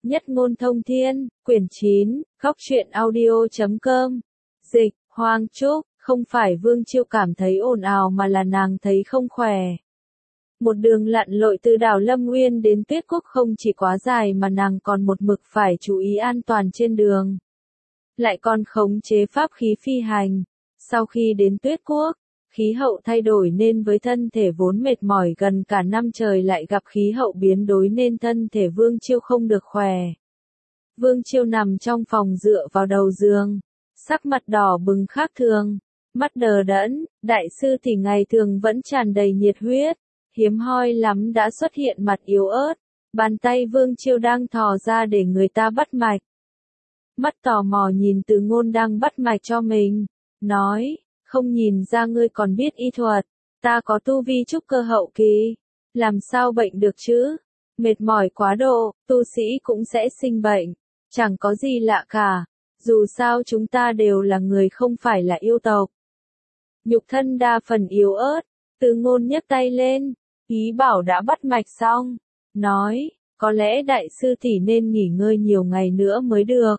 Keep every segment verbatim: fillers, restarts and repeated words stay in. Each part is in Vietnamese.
Nhất ngôn thông thiên, quyển chín, góc truyện audio chấm com. Dịch, Hoàng Trúc, không phải Vương Chiêu cảm thấy ồn ào mà là nàng thấy không khỏe. Một đường lặn lội từ đảo Lâm Nguyên đến Tuyết Quốc không chỉ quá dài mà nàng còn một mực phải chú ý an toàn trên đường. Lại còn khống chế pháp khí phi hành. Sau khi đến Tuyết Quốc, khí hậu thay đổi nên với thân thể vốn mệt mỏi gần cả năm trời lại gặp khí hậu biến đổi nên thân thể Vương Chiêu không được khỏe. Vương Chiêu nằm trong phòng dựa vào đầu giường, sắc mặt đỏ bừng khác thường, mắt đờ đẫn, đại sư thì ngày thường vẫn tràn đầy nhiệt huyết, hiếm hoi lắm đã xuất hiện mặt yếu ớt, bàn tay Vương Chiêu đang thò ra để người ta bắt mạch. Mắt tò mò nhìn Từ Ngôn đang bắt mạch cho mình, nói, không nhìn ra ngươi còn biết y thuật, ta có tu vi trúc cơ hậu kỳ, làm sao bệnh được chứ? Mệt mỏi quá độ, tu sĩ cũng sẽ sinh bệnh, chẳng có gì lạ cả, dù sao chúng ta đều là người không phải là yêu tộc. Nhục thân đa phần yếu ớt, Từ Ngôn nhấc tay lên, ý bảo đã bắt mạch xong, nói, có lẽ đại sư tỷ nên nghỉ ngơi nhiều ngày nữa mới được.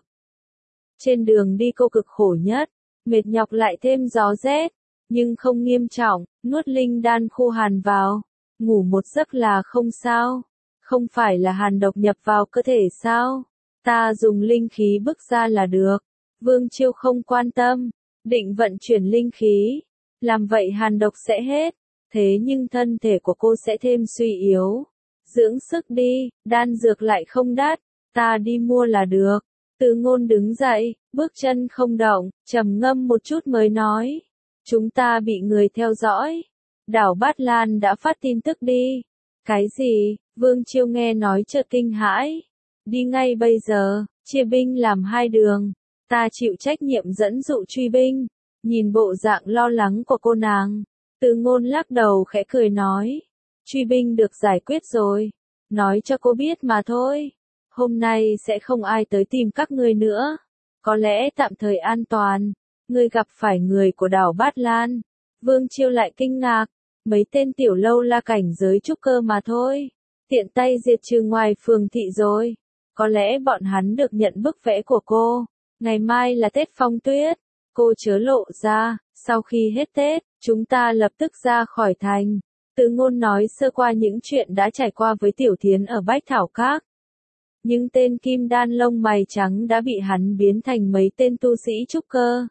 Trên đường đi cô cực khổ nhất, mệt nhọc lại thêm gió rét, nhưng không nghiêm trọng, nuốt linh đan khô hàn vào, ngủ một giấc là không sao, không phải là hàn độc nhập vào cơ thể sao, ta dùng linh khí bức ra là được. Vương Chiêu không quan tâm, định vận chuyển linh khí, làm vậy hàn độc sẽ hết, thế nhưng thân thể của cô sẽ thêm suy yếu. Dưỡng sức đi, đan dược lại không đắt, ta đi mua là được. Từ Ngôn đứng dậy, bước chân không động, trầm ngâm một chút mới nói. Chúng ta bị người theo dõi. Đảo Bát Lan đã phát tin tức đi. Cái gì? Vương Chiêu nghe nói chợt kinh hãi. Đi ngay bây giờ, chia binh làm hai đường. Ta chịu trách nhiệm dẫn dụ truy binh. Nhìn bộ dạng lo lắng của cô nàng, Từ Ngôn lắc đầu khẽ cười nói. Truy binh được giải quyết rồi. Nói cho cô biết mà thôi. Hôm nay sẽ không ai tới tìm các ngươi nữa. Có lẽ tạm thời an toàn. Ngươi gặp phải người của đảo Bát Lan. Vương Chiêu lại kinh ngạc. Mấy tên tiểu lâu la cảnh giới trúc cơ mà thôi. Tiện tay diệt trừ ngoài phường thị rồi. Có lẽ bọn hắn được nhận bức vẽ của cô. Ngày mai là Tết Phong Tuyết. Cô chớ lộ ra. Sau khi hết Tết, chúng ta lập tức ra khỏi thành. Từ Ngôn nói sơ qua những chuyện đã trải qua với Tiểu Thiến ở Bách Thảo Các. Nhưng tên kim đan lông mày trắng đã bị hắn biến thành mấy tên tu sĩ trúc cơ.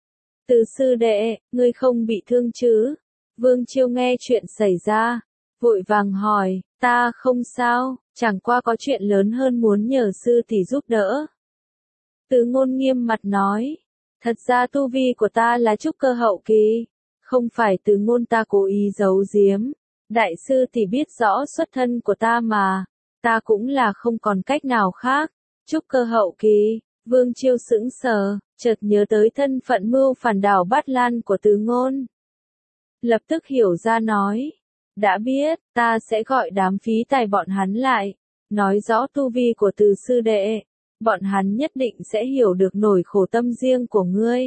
Từ sư đệ, ngươi không bị thương chứ? Vương Chiêu nghe chuyện xảy ra, vội vàng hỏi, ta không sao, chẳng qua có chuyện lớn hơn muốn nhờ sư tỷ giúp đỡ. Từ Ngôn nghiêm mặt nói, thật ra tu vi của ta là trúc cơ hậu kỳ, không phải Từ Ngôn ta cố ý giấu giếm, đại sư tỷ biết rõ xuất thân của ta mà. Ta cũng là không còn cách nào khác. Trúc cơ hậu kỳ, Vương Chiêu sững sờ, chợt nhớ tới thân phận mưu phản đảo Bát Lan của Từ Ngôn. Lập tức hiểu ra nói, đã biết, ta sẽ gọi đám phí tài bọn hắn lại, nói rõ tu vi của Từ sư đệ, bọn hắn nhất định sẽ hiểu được nỗi khổ tâm riêng của ngươi.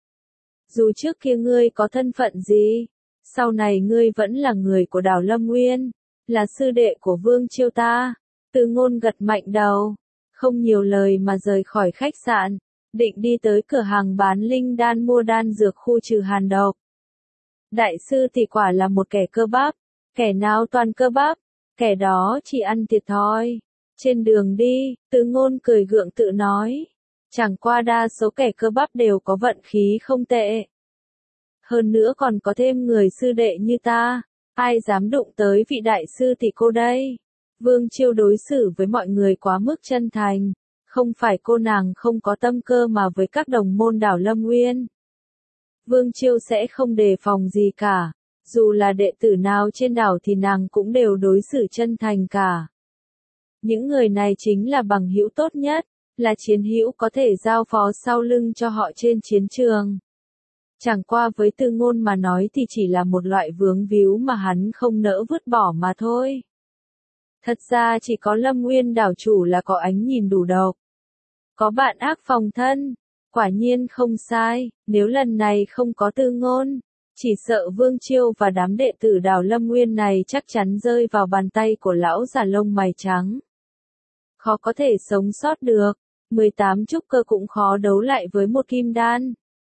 Dù trước kia ngươi có thân phận gì, sau này ngươi vẫn là người của đảo Lâm Nguyên, là sư đệ của Vương Chiêu ta. Từ Ngôn gật mạnh đầu, không nhiều lời mà rời khỏi khách sạn, định đi tới cửa hàng bán linh đan mua đan dược khu trừ hàn độc. Đại sư thì quả là một kẻ cơ bắp, kẻ nào toàn cơ bắp, kẻ đó chỉ ăn thiệt thòi. Trên đường đi, Từ Ngôn cười gượng tự nói, chẳng qua đa số kẻ cơ bắp đều có vận khí không tệ. Hơn nữa còn có thêm người sư đệ như ta, ai dám đụng tới vị đại sư thì cô đây. Vương Chiêu đối xử với mọi người quá mức chân thành, không phải cô nàng không có tâm cơ mà với các đồng môn đảo Lâm Nguyên. Vương Chiêu sẽ không đề phòng gì cả, dù là đệ tử nào trên đảo thì nàng cũng đều đối xử chân thành cả. Những người này chính là bằng hữu tốt nhất, là chiến hữu có thể giao phó sau lưng cho họ trên chiến trường. Chẳng qua với Từ Ngôn mà nói thì chỉ là một loại vướng víu mà hắn không nỡ vứt bỏ mà thôi. Thật ra chỉ có Lâm Nguyên đảo chủ là có ánh nhìn đủ độc. Có bạn ác phòng thân. Quả nhiên không sai, nếu lần này không có Từ Ngôn, chỉ sợ Vương Chiêu và đám đệ tử đảo Lâm Nguyên này chắc chắn rơi vào bàn tay của lão già lông mày trắng. khó có thể sống sót được. mười tám trúc cơ cũng khó đấu lại với một kim đan.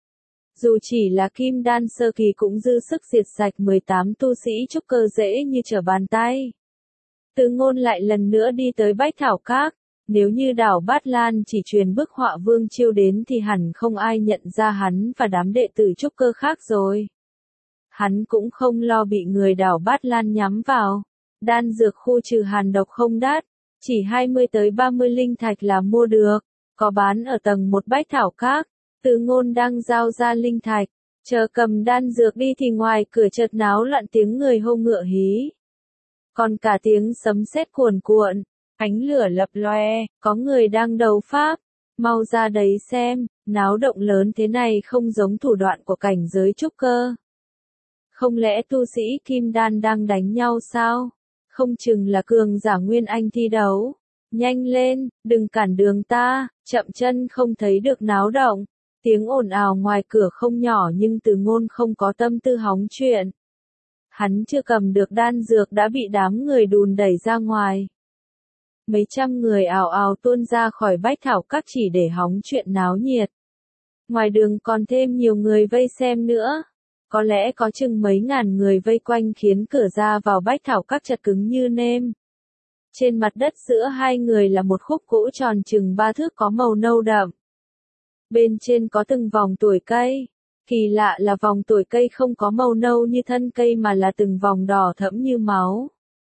Dù chỉ là kim đan sơ kỳ cũng dư sức diệt sạch mười tám tu sĩ trúc cơ dễ như trở bàn tay. Từ Ngôn lại lần nữa đi tới Bách Thảo Các. Nếu như đảo Bát Lan chỉ truyền bức họa Vương Chiêu đến thì hẳn không ai nhận ra hắn và đám đệ tử trúc cơ khác rồi. Hắn cũng không lo bị người đảo Bát Lan nhắm vào. Đan dược khu trừ hàn độc không đắt, chỉ hai mươi tới ba mươi linh thạch là mua được, có bán ở tầng một Bách Thảo Các. Từ Ngôn đang giao ra linh thạch, chờ cầm đan dược đi thì ngoài cửa chợt náo loạn tiếng người hô ngựa hí. Còn cả tiếng sấm sét cuồn cuộn, ánh lửa lập loe, có người đang đấu pháp, mau ra đấy xem, náo động lớn thế này không giống thủ đoạn của cảnh giới trúc cơ. Không lẽ tu sĩ kim đan đang đánh nhau sao? Không chừng là cường giả Nguyên Anh thi đấu. Nhanh lên, đừng cản đường ta, chậm chân không thấy được náo động. Tiếng ồn ào ngoài cửa không nhỏ nhưng Từ Ngôn không có tâm tư hóng chuyện. Hắn chưa cầm được đan dược đã bị đám người đùn đẩy ra ngoài. Mấy trăm người ào ào tuôn ra khỏi Bách Thảo Các chỉ để hóng chuyện náo nhiệt. Ngoài đường còn thêm nhiều người vây xem nữa. Có lẽ có chừng mấy ngàn người vây quanh khiến cửa ra vào Bách Thảo Các chật cứng như nêm. Trên mặt đất giữa hai người là một khúc gỗ tròn chừng ba thước có màu nâu đậm. Bên trên có từng vòng tuổi cây. Kỳ lạ là vòng tuổi cây không có màu nâu như thân cây mà là từng vòng đỏ thẫm như máu.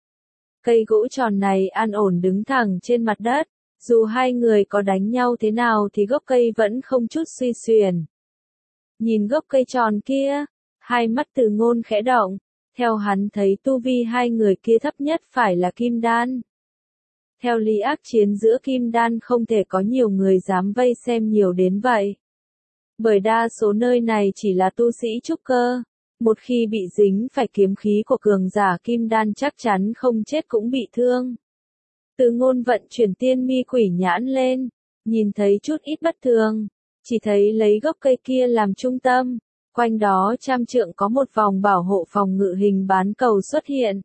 Cây gỗ tròn này an ổn đứng thẳng trên mặt đất. Dù hai người có đánh nhau thế nào thì gốc cây vẫn không chút suy xuyển. Nhìn gốc cây tròn kia, hai mắt Từ Ngôn khẽ động. Theo hắn thấy tu vi hai người kia thấp nhất phải là kim đan. Theo lý ác chiến giữa kim đan không thể có nhiều người dám vây xem nhiều đến vậy. Bởi đa số nơi này chỉ là tu sĩ trúc cơ. Một khi bị dính phải kiếm khí của cường giả kim đan chắc chắn không chết cũng bị thương. Từ Ngôn vận chuyển tiên mi quỷ nhãn lên, nhìn thấy chút ít bất thường, chỉ thấy lấy gốc cây kia làm trung tâm, quanh đó trăm trượng có một vòng bảo hộ phòng ngự hình bán cầu xuất hiện.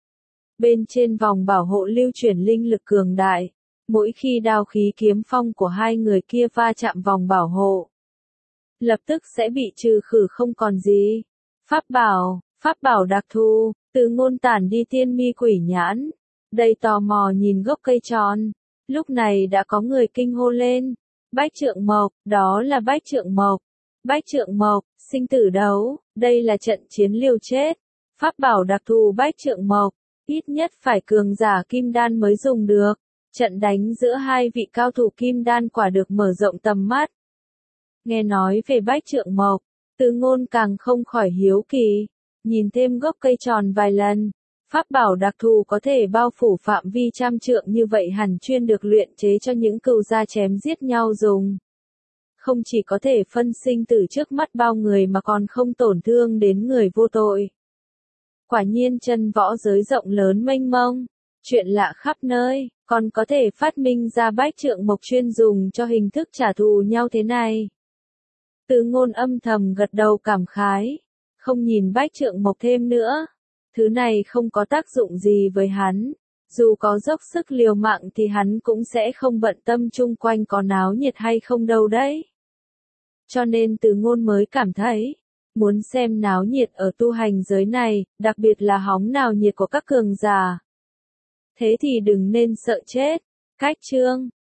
Bên trên vòng bảo hộ lưu chuyển linh lực cường đại, mỗi khi đao khí kiếm phong của hai người kia va chạm vòng bảo hộ, lập tức sẽ bị trừ khử không còn gì. Pháp bảo, pháp bảo đặc thù, Từ Ngôn tản đi tiên mi quỷ nhãn, đầy tò mò nhìn gốc cây tròn. Lúc này đã có người kinh hô lên, Bách Trượng Mộc, đó là Bách Trượng Mộc. Bách Trượng Mộc, sinh tử đấu, đây là trận chiến liều chết. Pháp bảo đặc thù Bách Trượng Mộc, ít nhất phải cường giả kim đan mới dùng được. Trận đánh giữa hai vị cao thủ kim đan quả được mở rộng tầm mắt. Nghe nói về Bách Trượng Mộc, Từ Ngôn càng không khỏi hiếu kỳ, nhìn thêm gốc cây tròn vài lần. Pháp bảo đặc thù có thể bao phủ phạm vi trăm trượng như vậy hẳn chuyên được luyện chế cho những cừu gia chém giết nhau dùng. Không chỉ có thể phân sinh tử trước mắt bao người mà còn không tổn thương đến người vô tội. Quả nhiên chân võ giới rộng lớn mênh mông, chuyện lạ khắp nơi, còn có thể phát minh ra Bách Trượng Mộc chuyên dùng cho hình thức trả thù nhau thế này. Từ Ngôn âm thầm gật đầu cảm khái, không nhìn Bách Trượng Mộc thêm nữa. Thứ này không có tác dụng gì với hắn, dù có dốc sức liều mạng thì hắn cũng sẽ không bận tâm chung quanh có náo nhiệt hay không đâu đấy. Cho nên Từ Ngôn mới cảm thấy, muốn xem náo nhiệt ở tu hành giới này, đặc biệt là hóng nào nhiệt của các cường giả. Thế thì đừng nên sợ chết. Cách chương